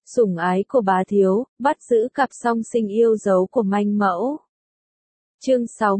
sủng ái của bá thiếu, bắt giữ cặp song sinh yêu dấu của manh mẫu. Chương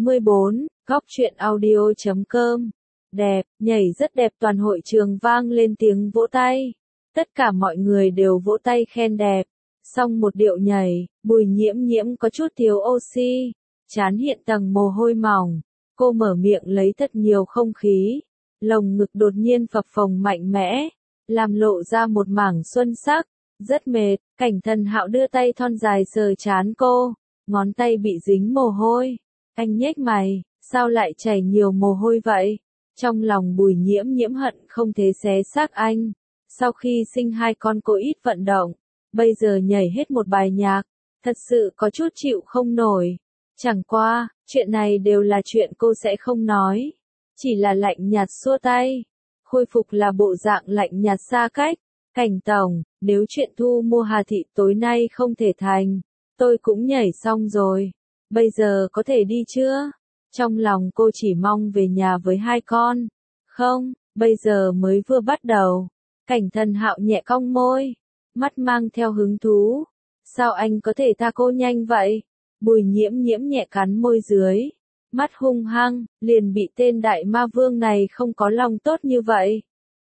64, góc truyện audio.com. Đẹp, nhảy rất đẹp, toàn hội trường vang lên tiếng vỗ tay. Tất cả mọi người đều vỗ tay khen đẹp. Xong một điệu nhảy, Bùi Nhiễm Nhiễm có chút thiếu oxy, trán hiện tầng mồ hôi mỏng. Cô mở miệng lấy thật nhiều không khí. Lồng ngực đột nhiên phập phồng mạnh mẽ, làm lộ ra một mảng xuân sắc. Rất mệt, Cảnh Thần Hạo đưa tay thon dài sờ trán cô, ngón tay bị dính mồ hôi. Anh nhếch mày, sao lại chảy nhiều mồ hôi vậy? Trong lòng Bùi Nhiễm Nhiễm hận không thể xé xác anh. Sau khi sinh hai con cô ít vận động, bây giờ nhảy hết một bài nhạc, thật sự có chút chịu không nổi. Chẳng qua, chuyện này đều là chuyện cô sẽ không nói. Chỉ là lạnh nhạt xua tay. Khôi phục là bộ dạng lạnh nhạt xa cách. Cảnh tổng, nếu chuyện thu mua Hà Thị tối nay không thể thành, tôi cũng nhảy xong rồi. Bây giờ có thể đi chưa? Trong lòng cô chỉ mong về nhà với hai con. Không, bây giờ mới vừa bắt đầu. Cảnh Thần Hạo nhẹ cong môi, mắt mang theo hứng thú. Sao anh có thể tha cô nhanh vậy? Bùi Nhiễm Nhiễm nhẹ cắn môi dưới, mắt hung hăng, liền bị tên đại ma vương này không có lòng tốt như vậy.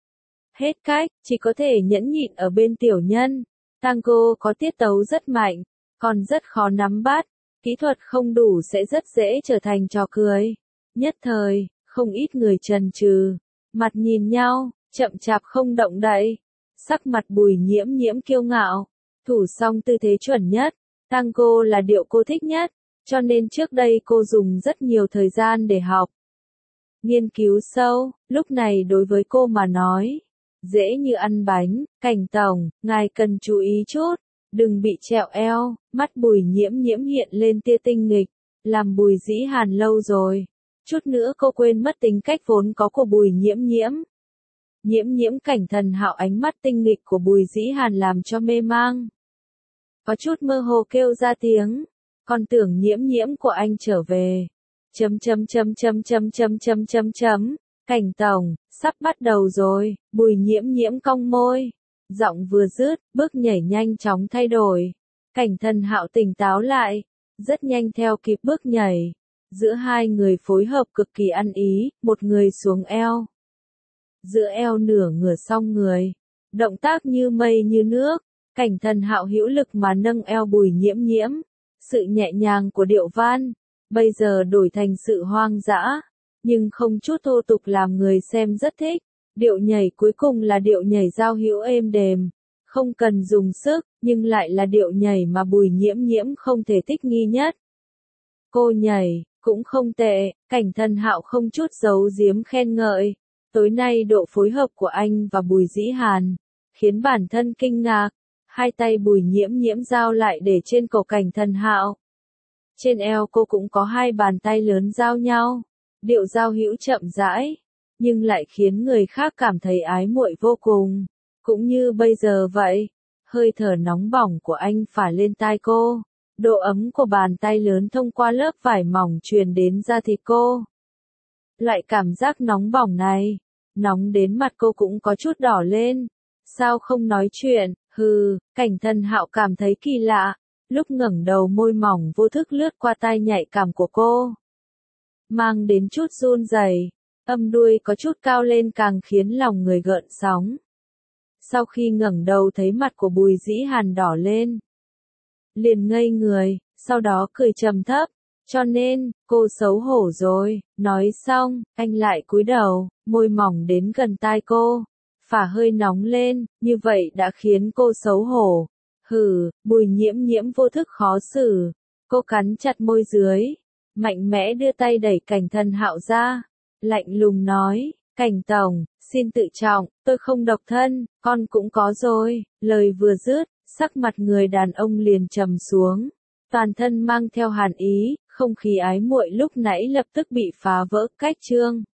Hết cách, chỉ có thể nhẫn nhịn ở bên tiểu nhân. Tango có tiết tấu rất mạnh, còn rất khó nắm bắt, kỹ thuật không đủ sẽ rất dễ trở thành trò cười. Nhất thời, không ít người chần chừ, mặt nhìn nhau, chậm chạp không động đậy. Sắc mặt Bùi Nhiễm Nhiễm kiêu ngạo, thủ xong tư thế chuẩn nhất. Tango là điệu cô thích nhất, cho nên trước đây cô dùng rất nhiều thời gian để học. Nghiên cứu sâu, lúc này đối với cô mà nói, dễ như ăn bánh. Cảnh tổng, ngài cần chú ý chút, đừng bị trẹo eo. Mắt Bùi Nhiễm Nhiễm hiện lên tia tinh nghịch, làm Bùi Dĩ Hàn lâu rồi. Chút nữa cô quên mất tính cách vốn có của Bùi Nhiễm Nhiễm. Nhiễm Nhiễm. Cảnh Thần Hạo ánh mắt tinh nghịch của Bùi Dĩ Hàn làm cho mê mang. Có chút mơ hồ kêu ra tiếng, còn tưởng Nhiễm Nhiễm của anh trở về. Cảnh tổng, sắp bắt đầu rồi. Bùi Nhiễm Nhiễm cong môi, giọng vừa dứt, bước nhảy nhanh chóng thay đổi. Cảnh Thần Hạo tỉnh táo lại, rất nhanh theo kịp bước nhảy. Giữa hai người phối hợp cực kỳ ăn ý, một người xuống eo, giữa eo nửa ngửa song người, động tác như mây như nước. Cảnh Thần Hạo hữu lực mà nâng eo Bùi Nhiễm Nhiễm, sự nhẹ nhàng của điệu van, bây giờ đổi thành sự hoang dã, nhưng không chút thô tục làm người xem rất thích. Điệu nhảy cuối cùng là điệu nhảy giao hữu êm đềm, không cần dùng sức, nhưng lại là điệu nhảy mà Bùi Nhiễm Nhiễm không thể thích nghi nhất. Cô nhảy, cũng không tệ. Cảnh Thần Hạo không chút giấu giếm khen ngợi. Tối nay độ phối hợp của anh và Bùi Dĩ Hàn khiến bản thân kinh ngạc. Hai tay Bùi Nhiễm Nhiễm giao lại để trên cổ Cảnh Thần Hạo. Trên eo cô cũng có hai bàn tay lớn giao nhau. Điệu giao hữu chậm rãi, nhưng lại khiến người khác cảm thấy ái muội vô cùng. Cũng như bây giờ vậy, hơi thở nóng bỏng của anh phả lên tai cô. Độ ấm của bàn tay lớn thông qua lớp vải mỏng truyền đến da thịt cô. Loại cảm giác nóng bỏng này, nóng đến mặt cô cũng có chút đỏ lên. Sao không nói chuyện? Cảnh Thần Hạo cảm thấy kỳ lạ, lúc ngẩng đầu môi mỏng vô thức lướt qua tai nhạy cảm của cô, mang đến chút run rẩy, âm đuôi có chút cao lên càng khiến lòng người gợn sóng. Sau khi ngẩng đầu thấy mặt của Bùi Dĩ Hàn đỏ lên, liền ngây người, sau đó cười trầm thấp, cho nên, cô xấu hổ rồi. Nói xong, anh lại cúi đầu, môi mỏng đến gần tai cô, phả hơi nóng lên, như vậy đã khiến cô xấu hổ. Bùi Nhiễm Nhiễm vô thức khó xử, cô cắn chặt môi dưới, mạnh mẽ đưa tay đẩy Cảnh Thần Hạo ra, lạnh lùng nói, Cảnh tổng, xin tự trọng, tôi không độc thân, con cũng có rồi. Lời vừa dứt, sắc mặt người đàn ông liền trầm xuống, toàn thân mang theo hàn ý, không khí ái muội lúc nãy lập tức bị phá vỡ. Cách chương